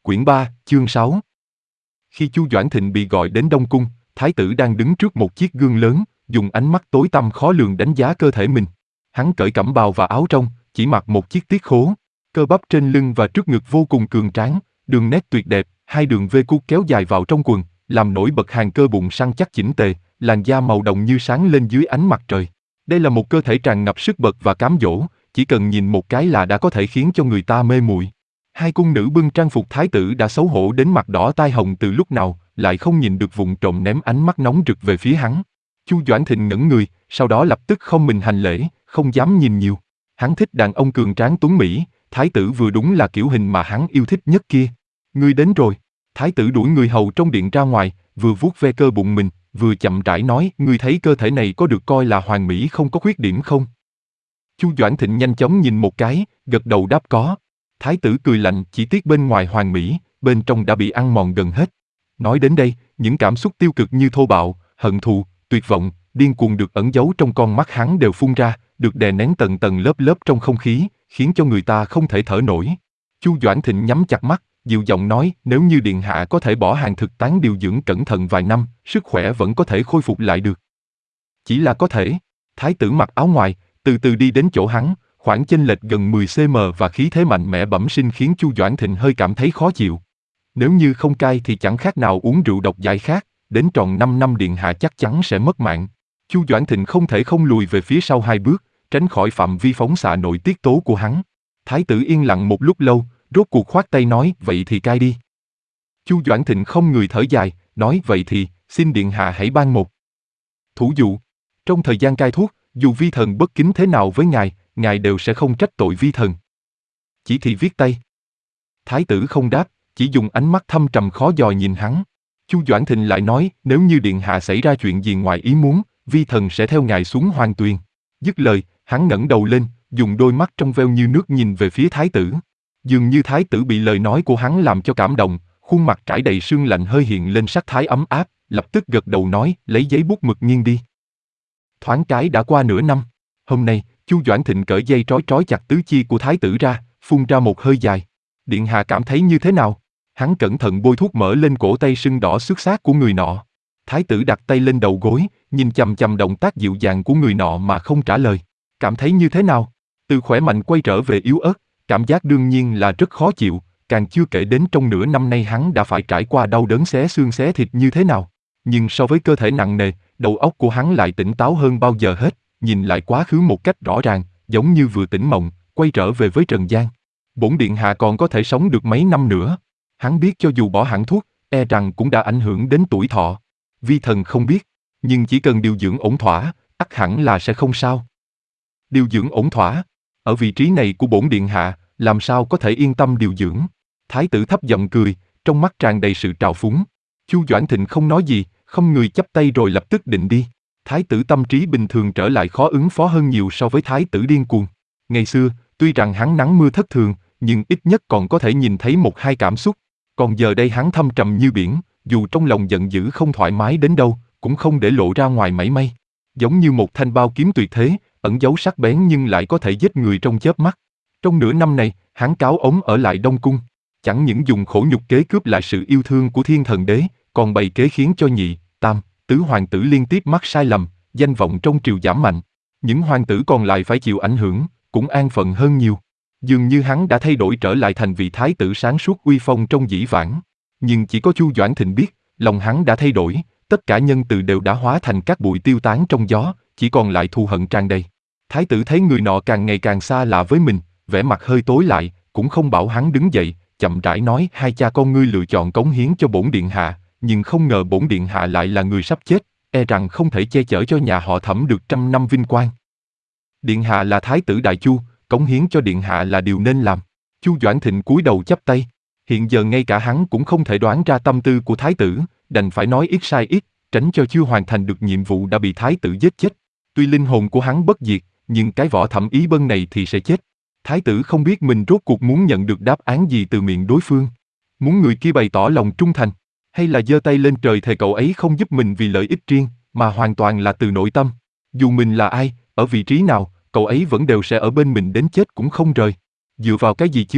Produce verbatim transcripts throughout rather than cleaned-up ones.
Quyển ba, chương sáu. Khi Chu Doãn Thịnh bị gọi đến Đông Cung, thái tử đang đứng trước một chiếc gương lớn, dùng ánh mắt tối tăm khó lường đánh giá cơ thể mình. Hắn cởi cẩm bào và áo trong, chỉ mặc một chiếc tiết khố. Cơ bắp trên lưng và trước ngực vô cùng cường tráng, đường nét tuyệt đẹp, hai đường vê cuốt kéo dài vào trong quần, làm nổi bật hàng cơ bụng săn chắc chỉnh tề, làn da màu đồng như sáng lên dưới ánh mặt trời. Đây là một cơ thể tràn ngập sức bật và cám dỗ, chỉ cần nhìn một cái là đã có thể khiến cho người ta mê muội. Hai cung nữ bưng trang phục thái tử đã xấu hổ đến mặt đỏ tai hồng từ lúc nào, lại không nhìn được vụng trộm ném ánh mắt nóng rực về phía hắn. Chu Doãn Thịnh ngẩn người, sau đó lập tức không mình hành lễ, không dám nhìn nhiều. Hắn thích đàn ông cường tráng tuấn mỹ, thái tử vừa đúng là kiểu hình mà hắn yêu thích nhất kia. Ngươi đến rồi. Thái tử đuổi người hầu trong điện ra ngoài, vừa vuốt ve cơ bụng mình, vừa chậm rãi nói, ngươi thấy cơ thể này có được coi là hoàn mỹ không có khuyết điểm không? Chu Doãn Thịnh nhanh chóng nhìn một cái, gật đầu đáp có. Thái tử cười lạnh, chỉ tiếc bên ngoài hoàn mỹ, bên trong đã bị ăn mòn gần hết. Nói đến đây, những cảm xúc tiêu cực như thô bạo, hận thù, tuyệt vọng, điên cuồng được ẩn giấu trong con mắt hắn đều phun ra, được đè nén tầng tầng lớp lớp trong không khí, khiến cho người ta không thể thở nổi. Chu Doãn Thịnh nhắm chặt mắt, dịu giọng nói, nếu như điện hạ có thể bỏ hàng thực tán điều dưỡng cẩn thận vài năm, sức khỏe vẫn có thể khôi phục lại được. Chỉ là có thể. Thái tử mặc áo ngoài, từ từ đi đến chỗ hắn, khoảng chênh lệch gần mười xăng-ti-mét và khí thế mạnh mẽ bẩm sinh khiến Chu Doãn Thịnh hơi cảm thấy khó chịu. Nếu như không cai thì chẳng khác nào uống rượu độc dại khác, đến tròn năm năm điện hạ chắc chắn sẽ mất mạng. Chu Doãn Thịnh không thể không lùi về phía sau hai bước, tránh khỏi phạm vi phóng xạ nội tiết tố của hắn. Thái tử yên lặng một lúc lâu, rốt cuộc khoát tay nói, vậy thì cai đi. Chu Doãn Thịnh không người thở dài, nói vậy thì, xin điện hạ hãy ban một thủ dụ. Trong thời gian cai thuốc, dù vi thần bất kính thế nào với ngài, ngài đều sẽ không trách tội vi thần. Chỉ thị viết tay. Thái tử không đáp, chỉ dùng ánh mắt thâm trầm khó dò nhìn hắn. Chu Doãn Thịnh lại nói, nếu như điện hạ xảy ra chuyện gì ngoài ý muốn, vi thần sẽ theo ngài xuống Hoàng Tuyền. Dứt lời, hắn ngẩng đầu lên, dùng đôi mắt trong veo như nước nhìn về phía thái tử. Dường như thái tử bị lời nói của hắn làm cho cảm động, khuôn mặt trải đầy sương lạnh hơi hiện lên sắc thái ấm áp, lập tức gật đầu nói, lấy giấy bút mực nghiêng đi. Thoáng cái đã qua nửa năm. Hôm nay, Chu Doãn Thịnh cởi dây trói trói chặt tứ chi của thái tử ra, phun ra một hơi dài. Điện hạ cảm thấy như thế nào? Hắn cẩn thận bôi thuốc mỡ lên cổ tay sưng đỏ xước xác của người nọ. Thái tử đặt tay lên đầu gối, nhìn chằm chằm động tác dịu dàng của người nọ mà không trả lời. Cảm thấy như thế nào? Từ khỏe mạnh quay trở về yếu ớt, cảm giác đương nhiên là rất khó chịu, càng chưa kể đến trong nửa năm nay hắn đã phải trải qua đau đớn xé xương xé thịt như thế nào. Nhưng so với cơ thể nặng nề, đầu óc của hắn lại tỉnh táo hơn bao giờ hết, nhìn lại quá khứ một cách rõ ràng, giống như vừa tỉnh mộng, quay trở về với trần gian. Bổn điện hạ còn có thể sống được mấy năm nữa. Hắn biết cho dù bỏ hẳn thuốc, e rằng cũng đã ảnh hưởng đến tuổi thọ. Vi thần không biết, nhưng chỉ cần điều dưỡng ổn thỏa, ắt hẳn là sẽ không sao. Điều dưỡng ổn thỏa? Ở vị trí này của bổn điện hạ, làm sao có thể yên tâm điều dưỡng? Thái tử thấp giọng cười, trong mắt tràn đầy sự trào phúng. Chu Doãn Thịnh không nói gì, không người chắp tay rồi lập tức định đi. Thái tử tâm trí bình thường trở lại khó ứng phó hơn nhiều so với thái tử điên cuồng. Ngày xưa, tuy rằng hắn nắng mưa thất thường, nhưng ít nhất còn có thể nhìn thấy một hai cảm xúc. Còn giờ đây hắn thâm trầm như biển, dù trong lòng giận dữ không thoải mái đến đâu, cũng không để lộ ra ngoài mảy may. Giống như một thanh bao kiếm tuyệt thế, ẩn giấu sắc bén nhưng lại có thể giết người trong chớp mắt. Trong nửa năm này, hắn cáo ống ở lại Đông Cung, chẳng những dùng khổ nhục kế cướp lại sự yêu thương của thiên thần đế, còn bày kế khiến cho nhị, tam, tứ hoàng tử liên tiếp mắc sai lầm, danh vọng trong triều giảm mạnh. Những hoàng tử còn lại phải chịu ảnh hưởng, cũng an phận hơn nhiều. Dường như hắn đã thay đổi trở lại thành vị thái tử sáng suốt uy phong trong dĩ vãng. Nhưng chỉ có Chu Doãn Thịnh biết, lòng hắn đã thay đổi, tất cả nhân từ đều đã hóa thành các bụi tiêu tán trong gió, chỉ còn lại thù hận tràn đầy. Thái tử thấy người nọ càng ngày càng xa lạ với mình, vẻ mặt hơi tối lại, cũng không bảo hắn đứng dậy, chậm rãi nói, hai cha con ngươi lựa chọn cống hiến cho bổn điện hạ, nhưng không ngờ bổn điện hạ lại là người sắp chết, e rằng không thể che chở cho nhà họ Thẩm được trăm năm vinh quang. Điện hạ là thái tử đại Chu, cống hiến cho điện hạ là điều nên làm. Chu Doãn Thịnh cúi đầu chắp tay. Hiện giờ ngay cả hắn cũng không thể đoán ra tâm tư của thái tử, đành phải nói ít sai ít, tránh cho chưa hoàn thành được nhiệm vụ đã bị thái tử giết chết. Tuy linh hồn của hắn bất diệt, nhưng cái vỏ Thẩm Ý Bân này thì sẽ chết. Thái tử không biết mình rốt cuộc muốn nhận được đáp án gì từ miệng đối phương. Muốn người kia bày tỏ lòng trung thành, hay là giơ tay lên trời thề cậu ấy không giúp mình vì lợi ích riêng, mà hoàn toàn là từ nội tâm. Dù mình là ai, ở vị trí nào, cậu ấy vẫn đều sẽ ở bên mình đến chết cũng không rời. Dựa vào cái gì chứ?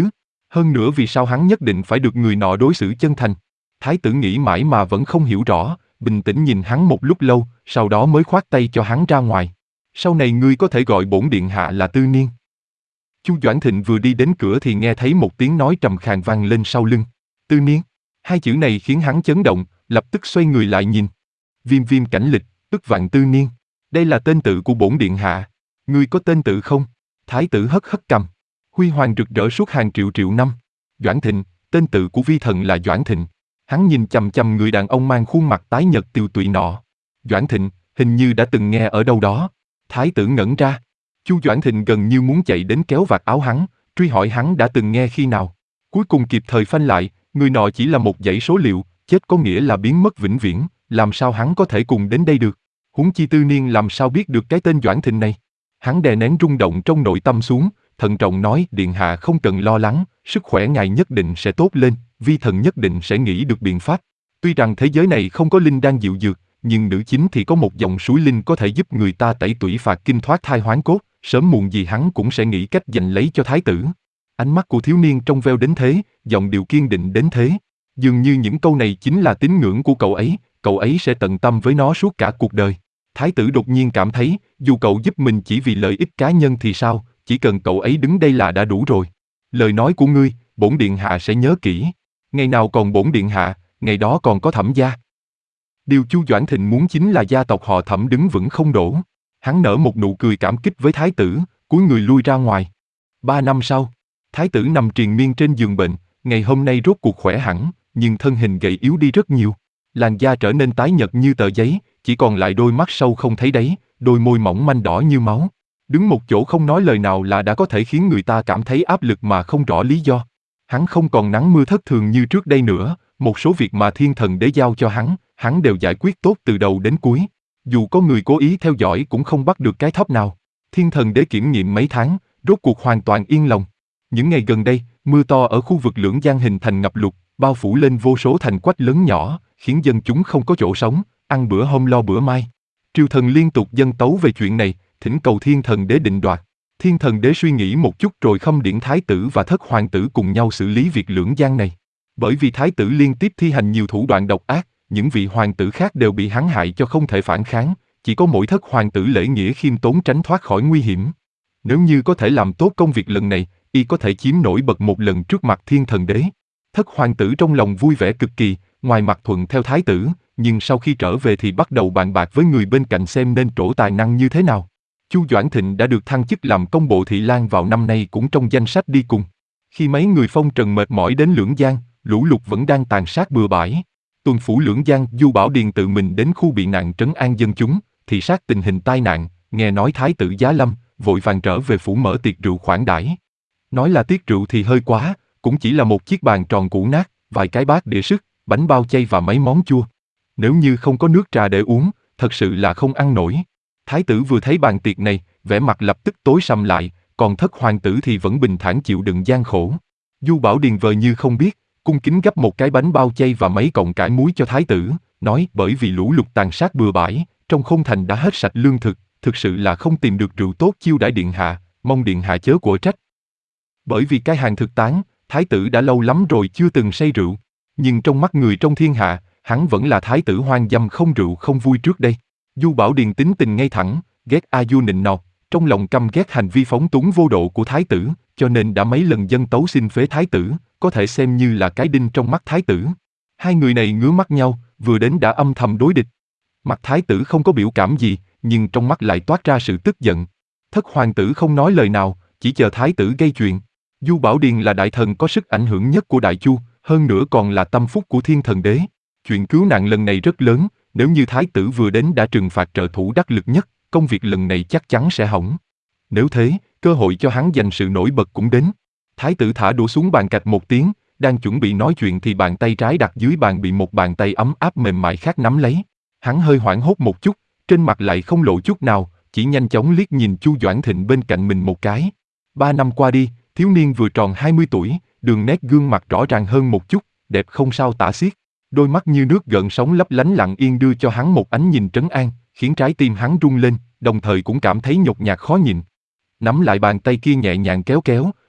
Hơn nữa vì sao hắn nhất định phải được người nọ đối xử chân thành? Thái tử nghĩ mãi mà vẫn không hiểu rõ, bình tĩnh nhìn hắn một lúc lâu, sau đó mới khoát tay cho hắn ra ngoài. Sau này ngươi có thể gọi bổn điện hạ là Tư Niên. Chu Doãn Thịnh vừa đi đến cửa thì nghe thấy một tiếng nói trầm khàn vang lên sau lưng. Tư Niên. Hai chữ này khiến hắn chấn động, lập tức xoay người lại nhìn. Viêm Viêm Cảnh Lịch, ức vạn Tư Niên. Đây là tên tự của bổn điện hạ. Ngươi có tên tự không? Thái tử hất hất cằm. Huy hoàng rực rỡ suốt hàng triệu triệu năm. Doãn Thịnh, tên tự của vi thần là Doãn Thịnh. Hắn nhìn chằm chằm người đàn ông mang khuôn mặt tái nhợt tiều tụy nọ. Doãn Thịnh, hình như đã từng nghe ở đâu đó. Thái tử ngẩn ra. Chu Doãn Thịnh gần như muốn chạy đến kéo vạt áo hắn, truy hỏi hắn đã từng nghe khi nào. Cuối cùng kịp thời phanh lại, người nọ chỉ là một dãy số liệu, chết có nghĩa là biến mất vĩnh viễn, làm sao hắn có thể cùng đến đây được. Huống chi Tư Niên làm sao biết được cái tên Doãn Thịnh này. Hắn đè nén rung động trong nội tâm xuống, thận trọng nói, điện hạ không cần lo lắng, sức khỏe ngài nhất định sẽ tốt lên, vi thần nhất định sẽ nghĩ được biện pháp. Tuy rằng thế giới này không có linh đan diệu dược, nhưng nữ chính thì có một dòng suối linh có thể giúp người ta tẩy tủy phạt kinh thoát thai hoán cốt, sớm muộn gì hắn cũng sẽ nghĩ cách giành lấy cho thái tử. Ánh mắt của thiếu niên trong veo đến thế, giọng điệu kiên định đến thế. Dường như những câu này chính là tín ngưỡng của cậu ấy, cậu ấy sẽ tận tâm với nó suốt cả cuộc đời. Thái tử đột nhiên cảm thấy, dù cậu giúp mình chỉ vì lợi ích cá nhân thì sao, chỉ cần cậu ấy đứng đây là đã đủ rồi. Lời nói của ngươi, bổn điện hạ sẽ nhớ kỹ. Ngày nào còn bổn điện hạ, ngày đó còn có Thẩm gia. Điều Chu Doãn Thịnh muốn chính là gia tộc họ Thẩm đứng vững không đổ. Hắn nở một nụ cười cảm kích với thái tử, cúi người lui ra ngoài. Ba năm sau, thái tử nằm triền miên trên giường bệnh, ngày hôm nay rốt cuộc khỏe hẳn, nhưng thân hình gầy yếu đi rất nhiều. Làn da trở nên tái nhợt như tờ giấy, chỉ còn lại đôi mắt sâu không thấy đáy, đôi môi mỏng manh đỏ như máu. Đứng một chỗ không nói lời nào là đã có thể khiến người ta cảm thấy áp lực mà không rõ lý do. Hắn không còn nắng mưa thất thường như trước đây nữa, một số việc mà thiên thần đế giao cho hắn, hắn đều giải quyết tốt từ đầu đến cuối. Dù có người cố ý theo dõi cũng không bắt được cái thóp nào. Thiên thần đế kiểm nghiệm mấy tháng, rốt cuộc hoàn toàn yên lòng. Những ngày gần đây, mưa to ở khu vực Lưỡng Giang hình thành ngập lụt, bao phủ lên vô số thành quách lớn nhỏ, khiến dân chúng không có chỗ sống, ăn bữa hôm lo bữa mai. Triều thần liên tục dâng tấu về chuyện này, thỉnh cầu thiên thần đế định đoạt. Thiên thần đế suy nghĩ một chút rồi khâm điển thái tử và thất hoàng tử cùng nhau xử lý việc Lưỡng Giang này. Bởi vì thái tử liên tiếp thi hành nhiều thủ đoạn độc ác, những vị hoàng tử khác đều bị hắn hại cho không thể phản kháng, chỉ có mỗi thất hoàng tử lễ nghĩa khiêm tốn tránh thoát khỏi nguy hiểm. Nếu như có thể làm tốt công việc lần này, y có thể chiếm nổi bật một lần trước mặt thiên thần đế. Thất hoàng tử trong lòng vui vẻ cực kỳ, ngoài mặt thuận theo thái tử, nhưng sau khi trở về thì bắt đầu bàn bạc với người bên cạnh xem nên trổ tài năng như thế nào. Chu Doãn Thịnh đã được thăng chức làm công bộ thị lang vào năm nay cũng trong danh sách đi cùng. Khi mấy người phong trần mệt mỏi đến Lưỡng Giang, lũ lụt vẫn đang tàn sát bừa bãi. Tuần phủ Lưỡng Giang, Du Bảo Điền tự mình đến khu bị nạn trấn an dân chúng, thị sát tình hình tai nạn, nghe nói thái tử Giá Lâm, vội vàng trở về phủ mở tiệc rượu khoản đãi. Nói là tiệc rượu thì hơi quá, cũng chỉ là một chiếc bàn tròn cũ nát, vài cái bát đĩa sứt, bánh bao chay và mấy món chua. Nếu như không có nước trà để uống, thật sự là không ăn nổi. Thái tử vừa thấy bàn tiệc này, vẻ mặt lập tức tối sầm lại, còn thất hoàng tử thì vẫn bình thản chịu đựng gian khổ. Du Bảo Điền vờ như không biết, cung kính gấp một cái bánh bao chay và mấy cọng cải muối cho thái tử, nói bởi vì lũ lụt tàn sát bừa bãi, trong khôn thành đã hết sạch lương thực, thực sự là không tìm được rượu tốt chiêu đãi điện hạ, mong điện hạ chớ của trách. Bởi vì cái hàng thực tán, thái tử đã lâu lắm rồi chưa từng say rượu, nhưng trong mắt người trong thiên hạ, hắn vẫn là thái tử hoang dâm không rượu không vui trước đây. Du Bảo Điền tính tình ngay thẳng, ghét A Du nịnh nọt, trong lòng căm ghét hành vi phóng túng vô độ của thái tử, cho nên đã mấy lần dâng tấu xin phế thái tử, có thể xem như là cái đinh trong mắt thái tử. Hai người này ngứa mắt nhau, vừa đến đã âm thầm đối địch. Mặt thái tử không có biểu cảm gì, nhưng trong mắt lại toát ra sự tức giận. Thất hoàng tử không nói lời nào, chỉ chờ thái tử gây chuyện. Du Bảo Điền là đại thần có sức ảnh hưởng nhất của Đại Chu, hơn nữa còn là tâm phúc của thiên thần đế. Chuyện cứu nạn lần này rất lớn, nếu như thái tử vừa đến đã trừng phạt trợ thủ đắc lực nhất, công việc lần này chắc chắn sẽ hỏng. Nếu thế, cơ hội cho hắn giành sự nổi bật cũng đến. Thái tử thả đũa xuống bàn cạch một tiếng, đang chuẩn bị nói chuyện thì bàn tay trái đặt dưới bàn bị một bàn tay ấm áp mềm mại khác nắm lấy. Hắn hơi hoảng hốt một chút, trên mặt lại không lộ chút nào, chỉ nhanh chóng liếc nhìn Chu Doãn Thịnh bên cạnh mình một cái. Ba năm qua đi, thiếu niên vừa tròn hai mươi tuổi, đường nét gương mặt rõ ràng hơn một chút, đẹp không sao tả xiết. Đôi mắt như nước gợn sóng lấp lánh lặng yên đưa cho hắn một ánh nhìn trấn an, khiến trái tim hắn rung lên, đồng thời cũng cảm thấy nhột nhạt khó nhìn. Nắm lại bàn tay kia nhẹ nhàng kéo kéo,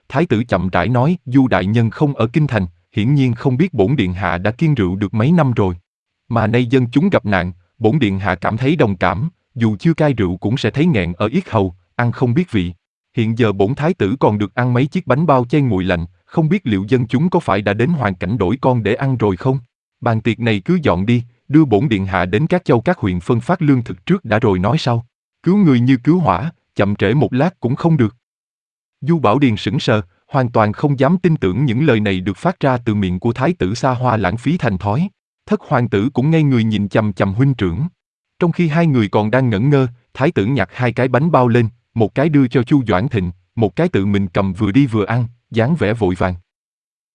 Thái tử chậm rãi nói, Du đại nhân không ở kinh thành, hiển nhiên không biết bổn điện hạ đã kiêng rượu được mấy năm rồi. Mà nay dân chúng gặp nạn, bổn điện hạ cảm thấy đồng cảm, dù chưa cai rượu cũng sẽ thấy nghẹn ở yết hầu, ăn không biết vị. Hiện giờ bổn thái tử còn được ăn mấy chiếc bánh bao chay nguội lạnh, không biết liệu dân chúng có phải đã đến hoàn cảnh đổi con để ăn rồi không? Bàn tiệc này cứ dọn đi, đưa bổn điện hạ đến các châu các huyện phân phát lương thực trước đã rồi nói sau. Cứu người như cứu hỏa, chậm trễ một lát cũng không được. Du Bảo Điền sững sờ, hoàn toàn không dám tin tưởng những lời này được phát ra từ miệng của thái tử xa hoa lãng phí thành thói. Thất hoàng tử cũng ngây người nhìn chằm chằm huynh trưởng. Trong khi hai người còn đang ngẩn ngơ, thái tử nhặt hai cái bánh bao lên, một cái đưa cho Chu Doãn Thịnh, một cái tự mình cầm vừa đi vừa ăn, dáng vẻ vội vàng.